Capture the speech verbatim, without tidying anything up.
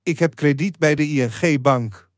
Ik heb krediet bij de I N G-bank.